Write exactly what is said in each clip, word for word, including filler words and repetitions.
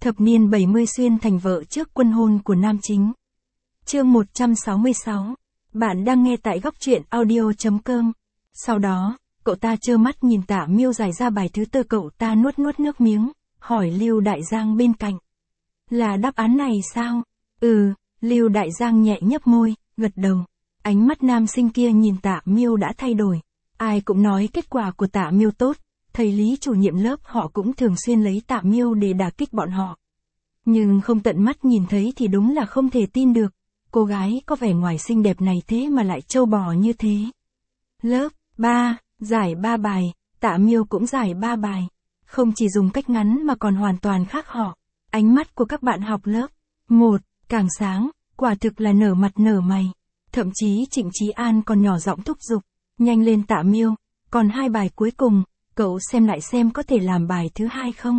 Thập niên bảy mươi xuyên thành vợ trước quân hôn của nam chính. Chương một trăm sáu mươi sáu. Bạn đang nghe tại góc truyện audio chấm com. Sau đó, cậu ta trơ mắt nhìn Tạ Miêu giải ra bài thứ tư, cậu ta nuốt nuốt nước miếng, hỏi Lưu Đại Giang bên cạnh. Là đáp án này sao? Ừ, Lưu Đại Giang nhẹ nhấp môi, gật đầu. Ánh mắt nam sinh kia nhìn Tạ Miêu đã thay đổi. Ai cũng nói kết quả của Tạ Miêu tốt, thầy Lý chủ nhiệm lớp họ cũng thường xuyên lấy Tạ Miêu để đả kích bọn họ. Nhưng không tận mắt nhìn thấy thì đúng là không thể tin được, cô gái có vẻ ngoài xinh đẹp này thế mà lại trâu bò như thế. Lớp ba, giải ba bài, Tạ Miêu cũng giải ba bài. Không chỉ dùng cách ngắn mà còn hoàn toàn khác họ. Ánh mắt của các bạn học lớp một càng sáng, quả thực là nở mặt nở mày. Thậm chí Trịnh Chí An còn nhỏ giọng thúc giục, nhanh lên Tạ Miêu, còn hai bài cuối cùng, cậu xem lại xem có thể làm bài thứ hai không.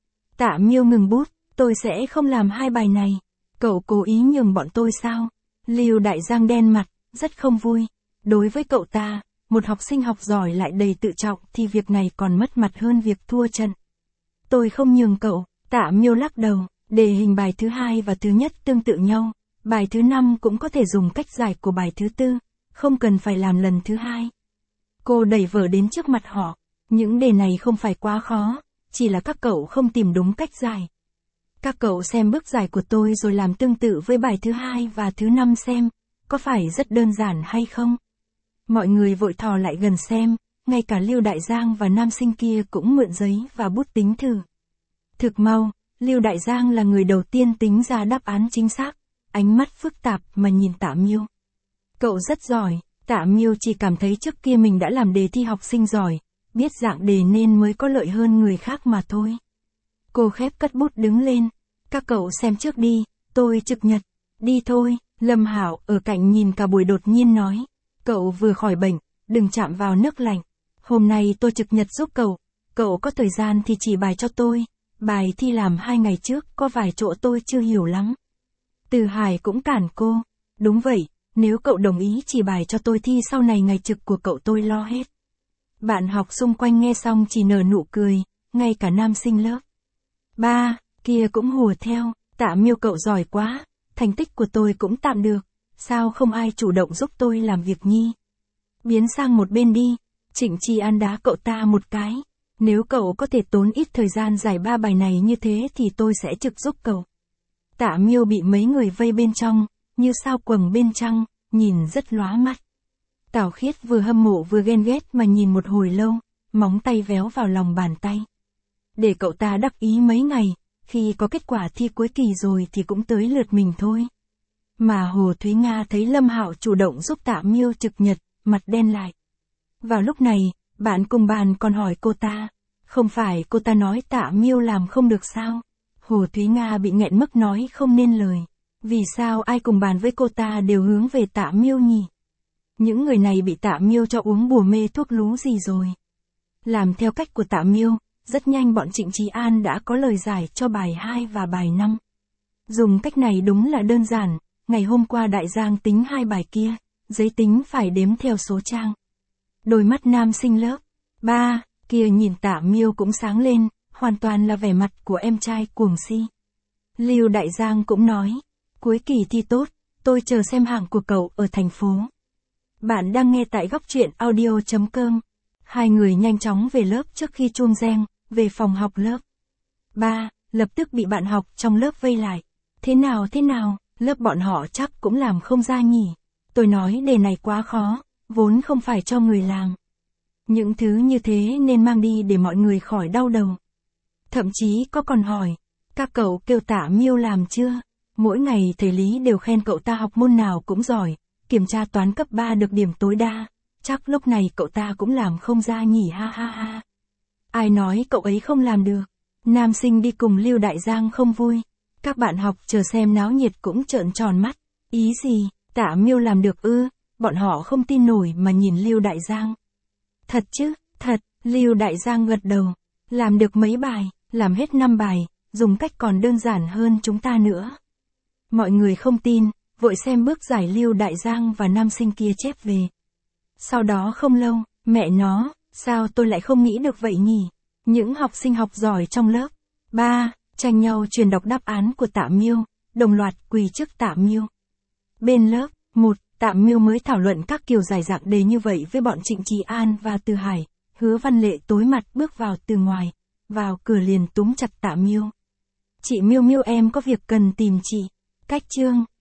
Tạ Miêu ngừng bút, tôi sẽ không làm hai bài này. Cậu cố ý nhường bọn tôi sao? Lưu Đại Giang đen mặt, rất không vui. Đối với cậu ta, một học sinh học giỏi lại đầy tự trọng thì việc này còn mất mặt hơn việc thua trận. Tôi không nhường cậu. Tạ Miêu lắc đầu, đề hình bài thứ hai và thứ nhất tương tự nhau. Bài thứ năm cũng có thể dùng cách giải của bài thứ tư, không cần phải làm lần thứ hai. Cô đẩy vở đến trước mặt họ. Những đề này không phải quá khó, chỉ là các cậu không tìm đúng cách giải. Các cậu xem bước giải của tôi rồi làm tương tự với bài thứ hai và thứ năm xem, có phải rất đơn giản hay không? Mọi người vội thò lại gần xem, ngay cả Lưu Đại Giang và nam sinh kia cũng mượn giấy và bút tính thử. Thực mau, Lưu Đại Giang là người đầu tiên tính ra đáp án chính xác, ánh mắt phức tạp mà nhìn Tạ Miêu. Cậu rất giỏi. Tạ Miêu chỉ cảm thấy trước kia mình đã làm đề thi học sinh giỏi, biết dạng đề nên mới có lợi hơn người khác mà thôi. Cô khép cất bút đứng lên. Các cậu xem trước đi, tôi trực nhật. Đi thôi, Lâm Hạo ở cạnh nhìn cả buổi đột nhiên nói. Cậu vừa khỏi bệnh, đừng chạm vào nước lạnh. Hôm nay tôi trực nhật giúp cậu, cậu có thời gian thì chỉ bài cho tôi. Bài thi làm hai ngày trước có vài chỗ tôi chưa hiểu lắm. Từ Hải cũng cản cô. Đúng vậy, nếu cậu đồng ý chỉ bài cho tôi thi sau này ngày trực của cậu tôi lo hết. Bạn học xung quanh nghe xong chỉ nở nụ cười, ngay cả nam sinh lớp ba kia cũng hùa theo. Tạ Miêu cậu giỏi quá, thành tích của tôi cũng tạm được, sao không ai chủ động giúp tôi làm việc nhi? Biến sang một bên đi. Trịnh Chí An đá cậu ta một cái. Nếu cậu có thể tốn ít thời gian giải ba bài này như thế thì tôi sẽ trực giúp cậu. Tạ Miêu bị mấy người vây bên trong, như sao quầng bên trăng, nhìn rất lóa mắt. Tào Khiết vừa hâm mộ vừa ghen ghét mà nhìn một hồi lâu, móng tay véo vào lòng bàn tay. Để cậu ta đắc ý mấy ngày, khi có kết quả thi cuối kỳ rồi thì cũng tới lượt mình thôi. Mà Hồ Thúy Nga thấy Lâm Hạo chủ động giúp Tạ Miêu trực nhật, mặt đen lại. Vào lúc này, bạn cùng bàn còn hỏi cô ta, không phải cô ta nói Tạ Miêu làm không được sao? Hồ Thúy Nga bị nghẹn mức nói không nên lời. Vì sao ai cùng bàn với cô ta đều hướng về Tạ Miêu nhỉ? Những người này bị Tạ Miêu cho uống bùa mê thuốc lú gì rồi? Làm theo cách của Tạ Miêu, rất nhanh bọn Trịnh Chí An đã có lời giải cho bài hai và bài năm. Dùng cách này đúng là đơn giản, ngày hôm qua Đại Giang tính hai bài kia, giấy tính phải đếm theo số trang. Đôi mắt nam sinh lớp ba kia nhìn Tạ Miêu cũng sáng lên, hoàn toàn là vẻ mặt của em trai cuồng si. Lưu Đại Giang cũng nói, cuối kỳ thi tốt, tôi chờ xem hạng của cậu ở thành phố. Bạn đang nghe tại góc truyện audio chấm com. Hai người nhanh chóng về lớp trước khi chuông reng, về phòng học lớp ba, lập tức bị bạn học trong lớp vây lại. Thế nào thế nào, lớp bọn họ chắc cũng làm không ra nhỉ. Tôi nói đề này quá khó, vốn không phải cho người làm. Những thứ như thế nên mang đi để mọi người khỏi đau đầu. Thậm chí có còn hỏi, các cậu kêu Tạ Miêu làm chưa? Mỗi ngày thầy Lý đều khen cậu ta học môn nào cũng giỏi, kiểm tra toán cấp ba được điểm tối đa, chắc lúc này cậu ta cũng làm không ra nhỉ, ha ha ha. Ai nói cậu ấy không làm được? Nam sinh đi cùng Lưu Đại Giang không vui. Các bạn học chờ xem náo nhiệt cũng trợn tròn mắt. Ý gì, Tạ Miêu làm được ư? Bọn họ không tin nổi mà nhìn Lưu Đại Giang. Thật chứ, thật, Lưu Đại Giang gật đầu. Làm được mấy bài, làm hết năm bài, dùng cách còn đơn giản hơn chúng ta nữa. Mọi người không tin, vội xem bước giải Lưu Đại Giang và nam sinh kia chép về. Sau đó không lâu, mẹ nó, sao tôi lại không nghĩ được vậy nhỉ? Những học sinh học giỏi trong lớp ba tranh nhau truyền đọc đáp án của Tạ Miêu, đồng loạt quỳ trước Tạ Miêu. Bên lớp một, Tạ Miêu mới thảo luận các kiểu giải dạng đề như vậy với bọn Trịnh Trí An và Từ Hải. Hứa Văn Lệ tối mặt bước vào từ ngoài, vào cửa liền túm chặt Tạ Miêu. Chị Miêu Miêu, em có việc cần tìm chị. Cách chương